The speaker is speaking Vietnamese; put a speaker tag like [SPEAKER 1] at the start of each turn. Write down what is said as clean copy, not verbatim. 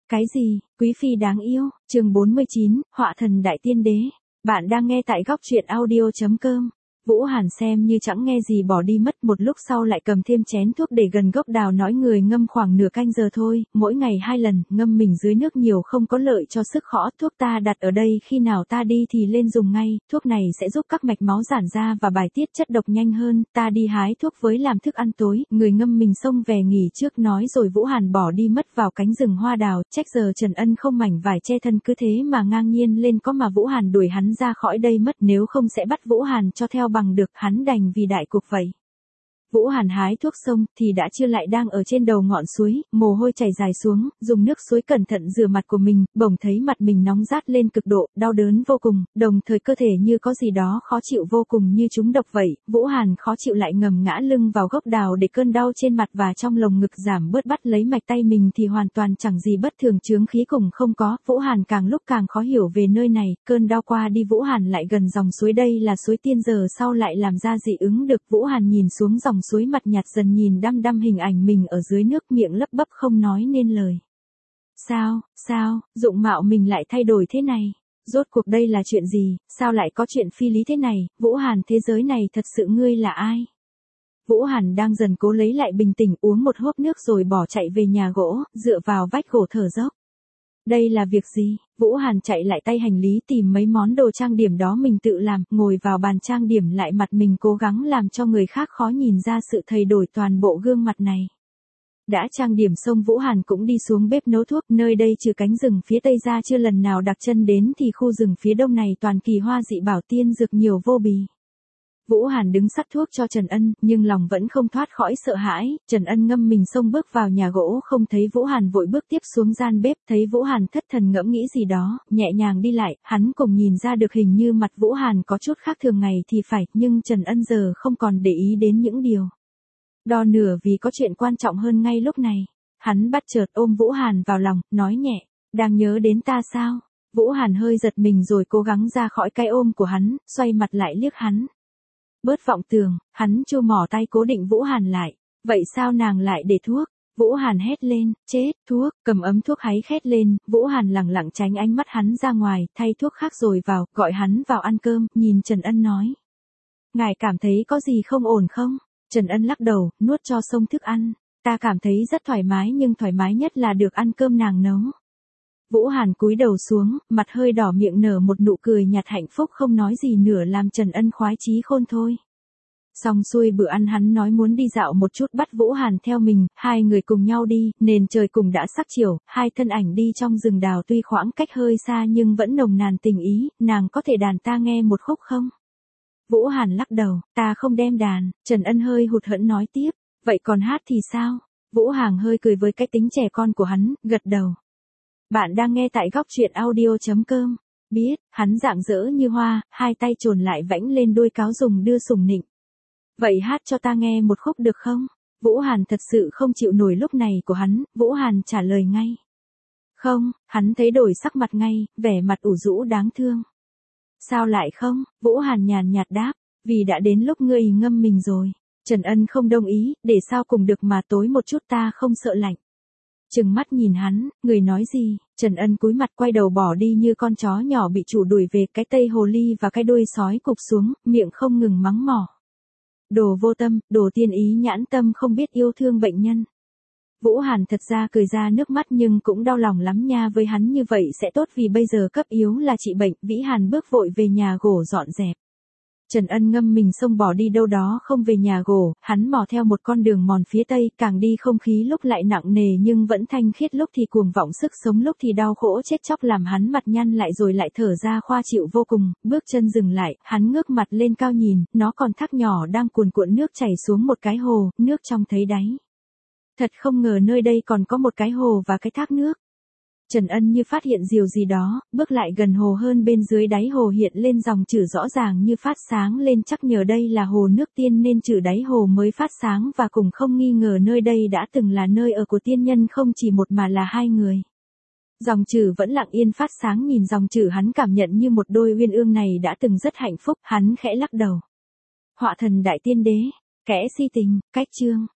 [SPEAKER 1] Cái gì, quý phi đáng yêu, chương 49, họa thần đại tiên đế. Bạn đang nghe tại góc truyện audio.com. Vũ Hàn xem như chẳng nghe gì bỏ đi mất, một lúc sau lại cầm thêm chén thuốc để gần gốc đào, nói người ngâm khoảng nửa canh giờ thôi, mỗi ngày 2 lần, ngâm mình dưới nước nhiều không có lợi cho sức khỏ. Thuốc ta đặt ở đây, khi nào ta đi thì lên dùng ngay, thuốc này sẽ giúp các mạch máu giãn ra và bài tiết chất độc nhanh hơn. Ta đi hái thuốc với làm thức ăn tối. Người ngâm mình xông về nghỉ trước nói rồi Vũ Hàn bỏ đi mất vào cánh rừng hoa đào. Trách giờ Trần Ân không mảnh vải che thân, cứ thế mà ngang nhiên lên có mà Vũ Hàn đuổi hắn ra khỏi đây mất, nếu không sẽ bắt Vũ Hàn cho theo bằng được, hắn đành vì đại cục vậy. Vũ Hàn hái thuốc xong thì đã trưa, lại đang ở trên đầu ngọn suối, mồ hôi chảy dài xuống, dùng nước suối cẩn thận rửa mặt của mình, bỗng thấy mặt mình nóng rát lên cực độ, đau đớn vô cùng, đồng thời cơ thể như có gì đó khó chịu vô cùng như trúng độc vậy. Vũ Hàn khó chịu lại ngầm ngã lưng vào gốc đào để cơn đau trên mặt và trong lồng ngực giảm bớt, bắt lấy mạch tay mình thì hoàn toàn chẳng gì bất thường, chướng khí cùng không có. Vũ Hàn càng lúc càng khó hiểu về nơi này, cơn đau qua đi Vũ Hàn lại gần dòng suối, đây là suối tiên, giờ sau lại làm ra dị ứng được. Vũ Hàn nhìn xuống dòng suối, mặt nhạt dần, nhìn đăm đăm hình ảnh mình ở dưới nước, miệng lấp bấp không nói nên lời. Sao, dụng mạo mình lại thay đổi thế này? Rốt cuộc đây là chuyện gì, sao lại có chuyện phi lý thế này? Vũ Hàn, thế giới này thật sự ngươi là ai? Vũ Hàn đang dần cố lấy lại bình tĩnh, uống một hớp nước rồi bỏ chạy về nhà gỗ, dựa vào vách gỗ thở dốc. Đây là việc gì? Vũ Hàn chạy lại tay hành lý tìm mấy món đồ trang điểm đó mình tự làm, ngồi vào bàn trang điểm lại mặt mình, cố gắng làm cho người khác khó nhìn ra sự thay đổi toàn bộ gương mặt này. Đã trang điểm xong Vũ Hàn cũng đi xuống bếp nấu thuốc, nơi đây trừ cánh rừng phía tây ra chưa lần nào đặt chân đến thì khu rừng phía đông này toàn kỳ hoa dị bảo, tiên dược nhiều vô bì. Vũ Hàn đứng sắc thuốc cho Trần Ân, nhưng lòng vẫn không thoát khỏi sợ hãi. Trần Ân ngâm mình xông bước vào nhà gỗ, không thấy Vũ Hàn vội bước tiếp xuống gian bếp, thấy Vũ Hàn thất thần ngẫm nghĩ gì đó, nhẹ nhàng đi lại, hắn cùng nhìn ra được hình như mặt Vũ Hàn có chút khác thường ngày thì phải, nhưng Trần Ân giờ không còn để ý đến những điều đo nửa vì có chuyện quan trọng hơn ngay lúc này. Hắn bắt chợt ôm Vũ Hàn vào lòng, nói nhẹ, đang nhớ đến ta sao? Vũ Hàn hơi giật mình rồi cố gắng ra khỏi cái ôm của hắn, xoay mặt lại liếc hắn. Bớt vọng tưởng, hắn chu mỏ tay cố định Vũ Hàn lại. Vậy sao nàng lại để thuốc? Vũ Hàn hét lên, chết, thuốc, cầm ấm thuốc háy khét lên. Vũ Hàn lẳng lặng tránh ánh mắt hắn ra ngoài, thay thuốc khác rồi vào, gọi hắn vào ăn cơm, nhìn Trần Ân nói. Ngài cảm thấy có gì không ổn không? Trần Ân lắc đầu, nuốt cho xong thức ăn. Ta cảm thấy rất thoải mái, nhưng thoải mái nhất là được ăn cơm nàng nấu. Vũ Hàn cúi đầu xuống, mặt hơi đỏ, miệng nở một nụ cười nhạt hạnh phúc không nói gì nữa, làm Trần Ân khoái chí khôn thôi. Xong xuôi bữa ăn, hắn nói muốn đi dạo một chút, bắt Vũ Hàn theo mình, hai người cùng nhau đi, nền trời cùng đã sắc chiều, hai thân ảnh đi trong rừng đào, tuy khoảng cách hơi xa nhưng vẫn nồng nàn tình ý. Nàng có thể đàn ta nghe một khúc không? Vũ Hàn lắc đầu, ta không đem đàn. Trần Ân hơi hụt hẫng nói tiếp, vậy còn hát thì sao? Vũ Hàn hơi cười với cái tính trẻ con của hắn, gật đầu. Bạn đang nghe tại góc truyện audio.com. Biết, hắn rạng rỡ như hoa, hai tay chồn lại vãnh lên đuôi cáo dùng đưa sủng nịnh. Vậy hát cho ta nghe một khúc được không? Vũ Hàn thật sự không chịu nổi lúc này của hắn. Vũ Hàn trả lời ngay. Không, hắn thấy đổi sắc mặt ngay, vẻ mặt ủ rũ đáng thương. Sao lại không? Vũ Hàn nhàn nhạt đáp, vì đã đến lúc ngươi ngâm mình rồi. Trần Ân không đồng ý, để sao cùng được mà, tối một chút ta không sợ lạnh. Trừng mắt nhìn hắn, người nói gì? Trần Ân cúi mặt quay đầu bỏ đi như con chó nhỏ bị chủ đuổi về, cái tây hồ ly và cái đuôi sói cụp xuống, miệng không ngừng mắng mỏ. Đồ vô tâm, đồ tiên ý nhãn tâm, không biết yêu thương bệnh nhân. Vũ Hàn thật ra cười ra nước mắt nhưng cũng đau lòng lắm nha, với hắn như vậy sẽ tốt vì bây giờ cấp yếu là trị bệnh. Vĩ Hàn bước vội về nhà gỗ dọn dẹp. Trần Ân ngâm mình xông bỏ đi đâu đó không về nhà gỗ, hắn mò theo một con đường mòn phía tây, càng đi không khí lúc lại nặng nề nhưng vẫn thanh khiết, lúc thì cuồng vọng sức sống, lúc thì đau khổ chết chóc, làm hắn mặt nhăn lại rồi lại thở ra khoa chịu vô cùng. Bước chân dừng lại, hắn ngước mặt lên cao nhìn, nó còn thác nhỏ đang cuồn cuộn nước chảy xuống một cái hồ, nước trong thấy đáy. Thật không ngờ nơi đây còn có một cái hồ và cái thác nước. Trần Ân như phát hiện điều gì đó, bước lại gần hồ hơn, bên dưới đáy hồ hiện lên dòng chữ rõ ràng như phát sáng lên, chắc nhờ đây là hồ nước tiên nên chữ đáy hồ mới phát sáng, và cùng không nghi ngờ nơi đây đã từng là nơi ở của tiên nhân, không chỉ một mà là hai người. Dòng chữ vẫn lặng yên phát sáng, nhìn dòng chữ hắn cảm nhận như một đôi uyên ương này đã từng rất hạnh phúc, hắn khẽ lắc đầu. Họa thần đại tiên đế, kẻ si tình, cách chương.